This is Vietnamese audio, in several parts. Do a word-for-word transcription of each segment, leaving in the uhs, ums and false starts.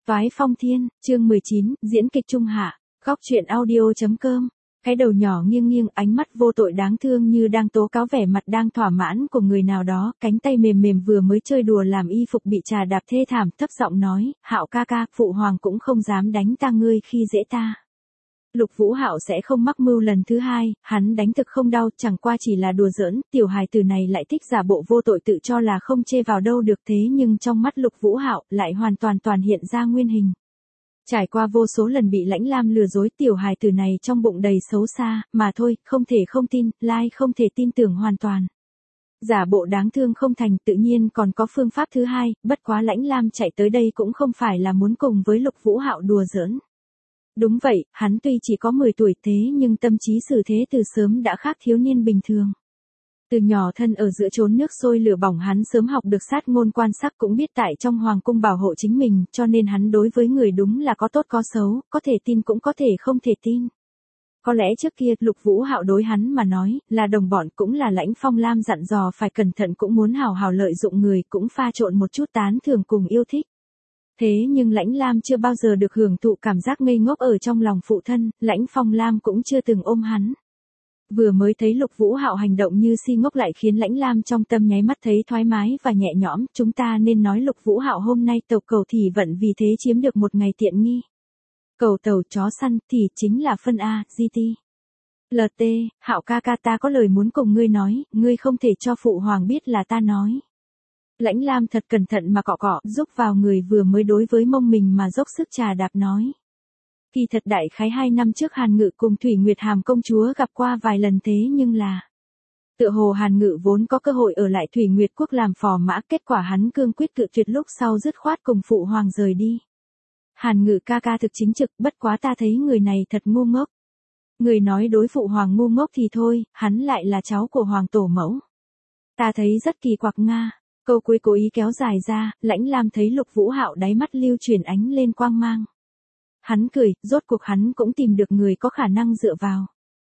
Toái Phong Thiên, chương mười chín, diễn kịch trung hạ, góc truyện audio.com. Cái đầu nhỏ nghiêng nghiêng, ánh mắt vô tội đáng thương như đang tố cáo vẻ mặt đang thỏa mãn của người nào đó, cánh tay mềm mềm vừa mới chơi đùa làm y phục bị trà đạp thê thảm, thấp giọng nói, Hạo ca ca, phụ hoàng cũng không dám đánh ta ngươi khi dễ ta. Lục Vũ Hạo sẽ không mắc mưu lần thứ hai, hắn đánh thực không đau, chẳng qua chỉ là đùa giỡn, tiểu hài tử này lại thích giả bộ vô tội tự cho là không chê vào đâu được, thế nhưng trong mắt Lục Vũ Hạo lại hoàn toàn toàn hiện ra nguyên hình. Trải qua vô số lần bị Lãnh Lam lừa dối, tiểu hài tử này trong bụng đầy xấu xa, mà thôi, không thể không tin, lai không thể tin tưởng hoàn toàn. Giả bộ đáng thương không thành, tự nhiên còn có phương pháp thứ hai, bất quá Lãnh Lam chạy tới đây cũng không phải là muốn cùng với Lục Vũ Hạo đùa giỡn. Đúng vậy, hắn tuy chỉ có mười tuổi thế nhưng tâm trí xử thế từ sớm đã khác thiếu niên bình thường. Từ nhỏ thân ở giữa chốn nước sôi lửa bỏng, hắn sớm học được sát ngôn quan sắc, cũng biết tại trong hoàng cung bảo hộ chính mình, cho nên hắn đối với người đúng là có tốt có xấu, có thể tin cũng có thể không thể tin. Có lẽ trước kia Lục Vũ Hạo đối hắn mà nói là đồng bọn, cũng là Lãnh Phong Lam dặn dò phải cẩn thận, cũng muốn hào hào lợi dụng người, cũng pha trộn một chút tán thưởng cùng yêu thích. Thế nhưng Lãnh Lam chưa bao giờ được hưởng thụ cảm giác ngây ngốc ở trong lòng phụ thân, Lãnh Phong Lam cũng chưa từng ôm hắn. Vừa mới thấy Lục Vũ Hạo hành động như si ngốc lại khiến Lãnh Lam trong tâm nháy mắt thấy thoải mái và nhẹ nhõm, chúng ta nên nói Lục Vũ Hạo hôm nay tàu cầu thì vận vì thế chiếm được một ngày tiện nghi. Cầu tàu chó săn thì chính là phân A, giê tê. lờ tê, Hạo ca ca, ta có lời muốn cùng ngươi nói, ngươi không thể cho phụ hoàng biết là ta nói. Lãnh Lam thật cẩn thận mà cọ cọ, giúp vào người vừa mới đối với mông mình mà dốc sức trà đạp nói. Kỳ thật đại khái hai năm trước Hàn Ngự cùng Thủy Nguyệt Hàm công chúa gặp qua vài lần, thế nhưng là tựa hồ Hàn Ngự vốn có cơ hội ở lại Thủy Nguyệt quốc làm phò mã, kết quả hắn cương quyết cự tuyệt, lúc sau dứt khoát cùng phụ hoàng rời đi. Hàn Ngự ca ca thực chính trực, bất quá ta thấy người này thật ngu ngốc. Người nói đối phụ hoàng ngu ngốc thì thôi, hắn lại là cháu của hoàng tổ mẫu. Ta thấy rất kỳ quặc nga. Câu cuối cố ý kéo dài ra, Lãnh Lam thấy Lục Vũ Hạo đáy mắt lưu chuyển ánh lên quang mang. Hắn cười, rốt cuộc hắn cũng tìm được người có khả năng dựa vào.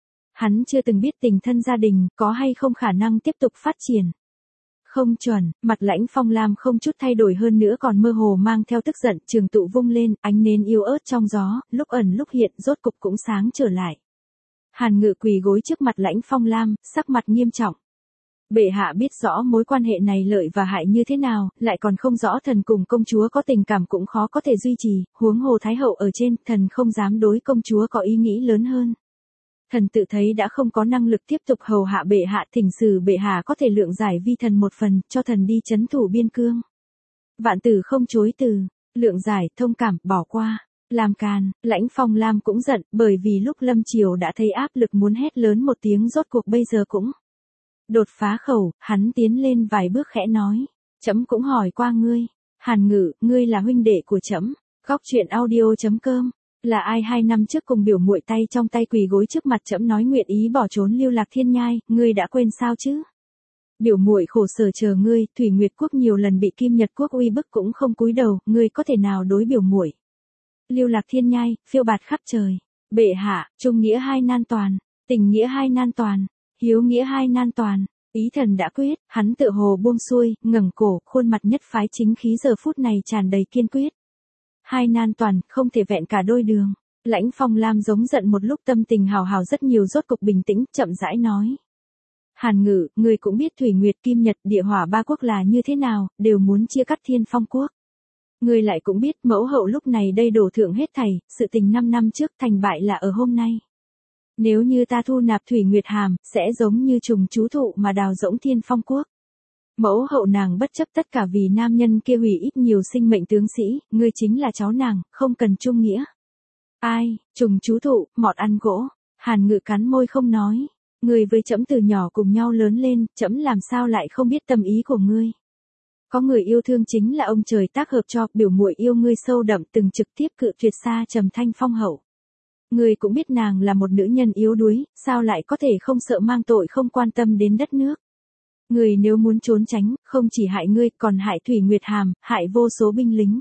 Hắn chưa từng biết tình thân gia đình có hay không khả năng tiếp tục phát triển. Không chuẩn, mặt Lãnh Phong Lam không chút thay đổi, hơn nữa còn mơ hồ mang theo tức giận, trường tụ vung lên, ánh nến yếu ớt trong gió, lúc ẩn lúc hiện, rốt cục cũng sáng trở lại. Hàn Ngự quỳ gối trước mặt Lãnh Phong Lam, sắc mặt nghiêm trọng. Bệ hạ biết rõ mối quan hệ này lợi và hại như thế nào, lại còn không rõ thần cùng công chúa có tình cảm cũng khó có thể duy trì, huống hồ Thái hậu ở trên, thần không dám đối công chúa có ý nghĩ lớn hơn. Thần tự thấy đã không có năng lực tiếp tục hầu hạ bệ hạ, thỉnh sử bệ hạ có thể lượng giải vi thần một phần, cho thần đi trấn thủ biên cương. Vạn tử không chối từ, lượng giải, thông cảm, bỏ qua. Làm càn, Lãnh Phong Lam cũng giận, bởi vì lúc lâm triều đã thấy áp lực muốn hét lớn một tiếng, rốt cuộc bây giờ cũng đột phá khẩu, hắn tiến lên vài bước khẽ nói, trẫm cũng hỏi qua ngươi. Hàn Ngự, ngươi là huynh đệ của trẫm. Góc truyện audio.com. Là ai hai năm trước cùng biểu muội tay trong tay quỳ gối trước mặt trẫm nói nguyện ý bỏ trốn lưu lạc thiên nhai, ngươi đã quên sao chứ? Biểu muội khổ sở chờ ngươi, Thủy Nguyệt quốc nhiều lần bị Kim Nhật quốc uy bức cũng không cúi đầu, ngươi có thể nào đối biểu muội? Lưu lạc thiên nhai, phiêu bạt khắp trời. Bệ hạ, trung nghĩa hai nan toàn, tình nghĩa hai nan toàn, hiếu nghĩa hai nan toàn. Ý thần đã quyết, hắn tựa hồ buông xuôi, ngẩng cổ, khuôn mặt nhất phái chính khí giờ phút này tràn đầy kiên quyết. Hai nan toàn, không thể vẹn cả đôi đường. Lãnh Phong Lam giống giận một lúc, tâm tình hào hào rất nhiều, rốt cục bình tĩnh, chậm rãi nói. Hàn Ngự, người cũng biết Thủy Nguyệt Kim Nhật địa hỏa ba quốc là như thế nào, đều muốn chia cắt Thiên Phong quốc. Người lại cũng biết mẫu hậu lúc này đây đổ thượng hết thảy, sự tình năm năm trước thành bại là ở hôm nay. Nếu như ta thu nạp Thủy Nguyệt Hàm, sẽ giống như trùng chú thụ mà đào rỗng Thiên Phong quốc. Mẫu hậu nàng bất chấp tất cả vì nam nhân kia hủy ít nhiều sinh mệnh tướng sĩ, ngươi chính là cháu nàng, không cần trung nghĩa. Ai, trùng chú thụ, mọt ăn gỗ. Hàn Ngự cắn môi không nói. Ngươi với trẫm từ nhỏ cùng nhau lớn lên, trẫm làm sao lại không biết tâm ý của ngươi. Có người yêu thương chính là ông trời tác hợp cho, biểu muội yêu ngươi sâu đậm, từng trực tiếp cự tuyệt xa trầm thanh phong hậu. Ngươi cũng biết nàng là một nữ nhân yếu đuối, sao lại có thể không sợ mang tội, không quan tâm đến đất nước. Ngươi nếu muốn trốn tránh, không chỉ hại ngươi, còn hại Thủy Nguyệt Hàm, hại vô số binh lính.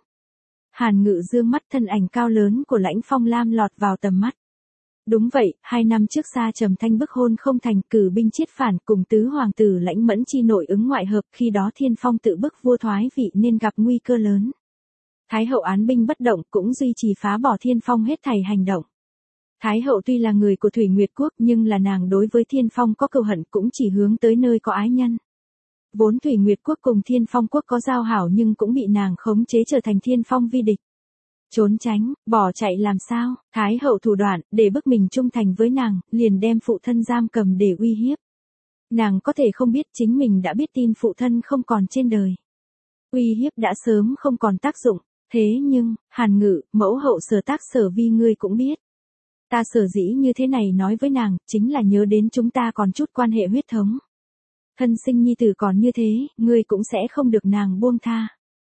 Hàn Ngự dương mắt, thân ảnh cao lớn của Lãnh Phong Lam lọt vào tầm mắt. Đúng vậy, hai năm trước xa trầm thanh bức hôn không thành, cử binh chiết phản, cùng tứ hoàng tử Lãnh Mẫn chi nội ứng ngoại hợp, khi đó Thiên Phong tự bức vua thoái vị nên gặp nguy cơ lớn. Thái hậu án binh bất động cũng duy trì phá bỏ Thiên Phong hết thảy hành động. Thái hậu tuy là người của Thủy Nguyệt Quốc nhưng là nàng đối với Thiên Phong có cừu hận cũng chỉ hướng tới nơi có ái nhân. Vốn Thủy Nguyệt Quốc cùng Thiên Phong Quốc có giao hảo nhưng cũng bị nàng khống chế trở thành Thiên Phong vi địch. Trốn tránh, bỏ chạy làm sao, Thái hậu thủ đoạn, để bức mình trung thành với nàng, liền đem phụ thân giam cầm để uy hiếp. Nàng có thể không biết chính mình đã biết tin phụ thân không còn trên đời. Uy hiếp đã sớm không còn tác dụng, thế nhưng, Hàn Ngự, mẫu hậu sở tác sở vi ngươi cũng biết. Ta sở dĩ như thế này nói với nàng, chính là nhớ đến chúng ta còn chút quan hệ huyết thống. Thân sinh nhi tử còn như thế, ngươi cũng sẽ không được nàng buông tha.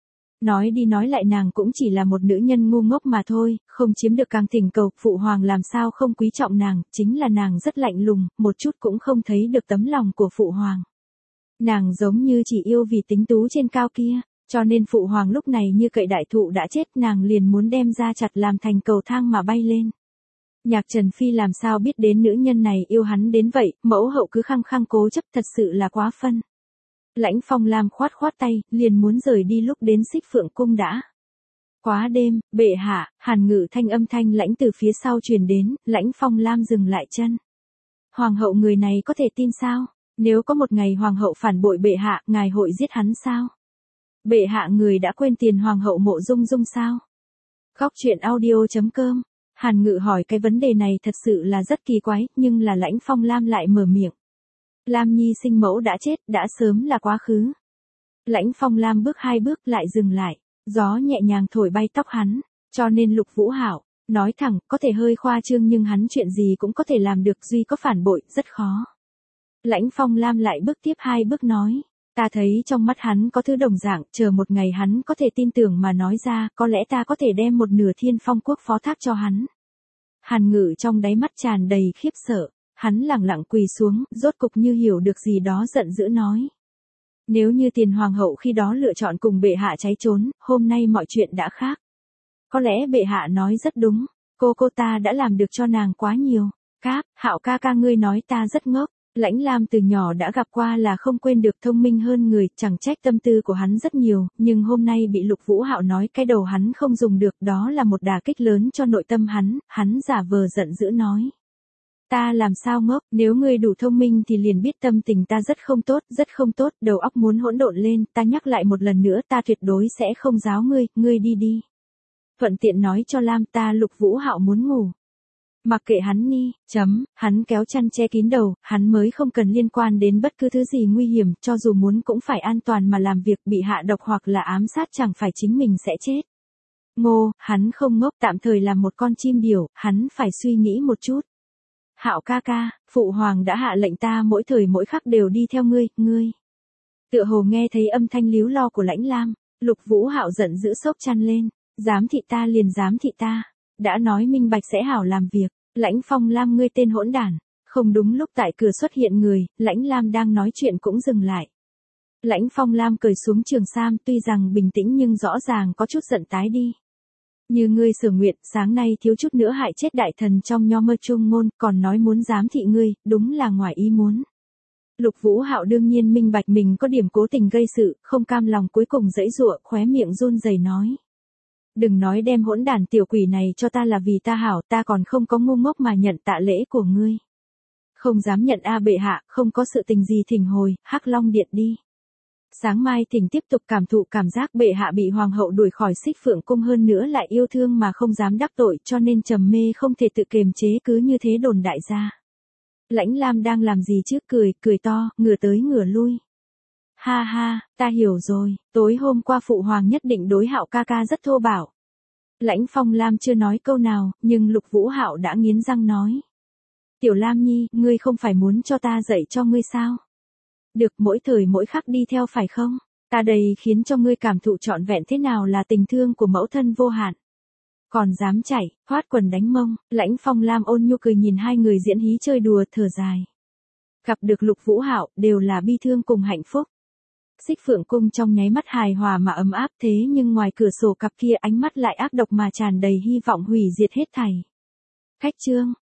Nói đi nói lại nàng cũng chỉ là một nữ nhân ngu ngốc mà thôi, không chiếm được càng thỉnh cầu, phụ hoàng làm sao không quý trọng nàng, chính là nàng rất lạnh lùng, một chút cũng không thấy được tấm lòng của phụ hoàng. Nàng giống như chỉ yêu vì tính tú trên cao kia, cho nên phụ hoàng lúc này như cậy đại thụ đã chết nàng liền muốn đem ra chặt làm thành cầu thang mà bay lên. Nhạc Trần Phi làm sao biết đến nữ nhân này yêu hắn đến vậy, mẫu hậu cứ khăng khăng cố chấp thật sự là quá phân. Lãnh Phong Lam khoát khoát tay, liền muốn rời đi lúc đến Xích Phượng Cung đã. Quá đêm, bệ hạ, Hàn Ngự thanh âm thanh lãnh từ phía sau truyền đến, Lãnh Phong Lam dừng lại chân. Hoàng hậu người này có thể tin sao? Nếu có một ngày hoàng hậu phản bội bệ hạ, ngài hội giết hắn sao? Bệ hạ người đã quên tiền hoàng hậu Mộ Dung Dung sao? Góc truyện audio chấm com. Hàn Ngự hỏi cái vấn đề này thật sự là rất kỳ quái, nhưng là Lãnh Phong Lam lại mở miệng. Lam Nhi sinh mẫu đã chết, đã sớm là quá khứ. Lãnh Phong Lam bước hai bước lại dừng lại, gió nhẹ nhàng thổi bay tóc hắn, cho nên Lục Vũ Hạo, nói thẳng, có thể hơi khoa trương nhưng hắn chuyện gì cũng có thể làm được duy có phản bội, rất khó. Lãnh Phong Lam lại bước tiếp hai bước nói, ta thấy trong mắt hắn có thứ đồng dạng, chờ một ngày hắn có thể tin tưởng mà nói ra, có lẽ ta có thể đem một nửa Thiên Phong Quốc phó thác cho hắn. Hàn Ngự trong đáy mắt tràn đầy khiếp sợ. Hắn lẳng lặng quỳ xuống, rốt cục như hiểu được gì đó giận dữ nói. Nếu như tiền hoàng hậu khi đó lựa chọn cùng bệ hạ cháy trốn, hôm nay mọi chuyện đã khác. Có lẽ bệ hạ nói rất đúng, cô cô ta đã làm được cho nàng quá nhiều. Cáp, Hạo ca ca ngươi nói ta rất ngốc. Lãnh Lam từ nhỏ đã gặp qua là không quên được thông minh hơn người, chẳng trách tâm tư của hắn rất nhiều, nhưng hôm nay bị Lục Vũ Hạo nói cái đầu hắn không dùng được, đó là một đả kích lớn cho nội tâm hắn, hắn giả vờ giận dữ nói. Ta làm sao ngốc, nếu ngươi đủ thông minh thì liền biết tâm tình ta rất không tốt, rất không tốt, đầu óc muốn hỗn độn lên, ta nhắc lại một lần nữa ta tuyệt đối sẽ không giáo ngươi, ngươi đi đi. Thuận tiện nói cho Lam ta Lục Vũ Hạo muốn ngủ. Mặc kệ hắn đi, chấm, hắn kéo chăn che kín đầu, hắn mới không cần liên quan đến bất cứ thứ gì nguy hiểm, cho dù muốn cũng phải an toàn mà làm việc, bị hạ độc hoặc là ám sát chẳng phải chính mình sẽ chết. Ngô, hắn không ngốc, tạm thời làm một con chim điểu, hắn phải suy nghĩ một chút. Hạo ca ca, phụ hoàng đã hạ lệnh ta mỗi thời mỗi khắc đều đi theo ngươi, ngươi. Tựa hồ nghe thấy âm thanh líu lo của Lãnh Lam, Lục Vũ Hạo giận dữ xốc chăn lên, dám thị ta liền dám thị ta, đã nói minh bạch sẽ hảo làm việc, Lãnh Phong Lam ngươi tên hỗn đản. Không đúng lúc tại cửa xuất hiện người, Lãnh Lam đang nói chuyện cũng dừng lại. Lãnh Phong Lam cởi xuống trường sam, tuy rằng bình tĩnh nhưng rõ ràng có chút giận tái đi. Như ngươi sở nguyện, sáng nay thiếu chút nữa hại chết đại thần trong nho mơ trung ngôn, còn nói muốn giám thị ngươi, đúng là ngoài ý muốn. Lục Vũ Hạo đương nhiên minh bạch mình có điểm cố tình gây sự, không cam lòng cuối cùng giãy giụa, khóe miệng run rẩy nói. Đừng nói đem hỗn đản tiểu quỷ này cho ta là vì ta hảo, ta còn không có ngu ngốc mà nhận tạ lễ của ngươi. Không dám nhận a bệ hạ, không có sự tình gì thỉnh hồi, Hắc Long Điện đi. Sáng mai thỉnh tiếp tục cảm thụ cảm giác bệ hạ bị hoàng hậu đuổi khỏi Xích Phượng Cung hơn nữa lại yêu thương mà không dám đắc tội cho nên trầm mê không thể tự kiềm chế cứ như thế đồn đại ra. Lãnh Lam đang làm gì chứ, cười, cười to, ngửa tới ngửa lui. Ha ha, ta hiểu rồi, tối hôm qua phụ hoàng nhất định đối Hạo ca ca rất thô bạo. Lãnh Phong Lam chưa nói câu nào, nhưng Lục Vũ Hạo đã nghiến răng nói. Tiểu Lam Nhi, ngươi không phải muốn cho ta dạy cho ngươi sao? Được, mỗi thời mỗi khắc đi theo phải không? Ta đây khiến cho ngươi cảm thụ trọn vẹn thế nào là tình thương của mẫu thân vô hạn. Còn dám chạy, thoát quần đánh mông, Lãnh Phong Lam ôn nhu cười nhìn hai người diễn hí chơi đùa thở dài. Gặp được Lục Vũ Hạo đều là bi thương cùng hạnh phúc. Xích Phượng Cung trong nháy mắt hài hòa mà ấm áp thế nhưng ngoài cửa sổ cặp kia ánh mắt lại ác độc mà tràn đầy hy vọng hủy diệt hết thảy. Khách trương,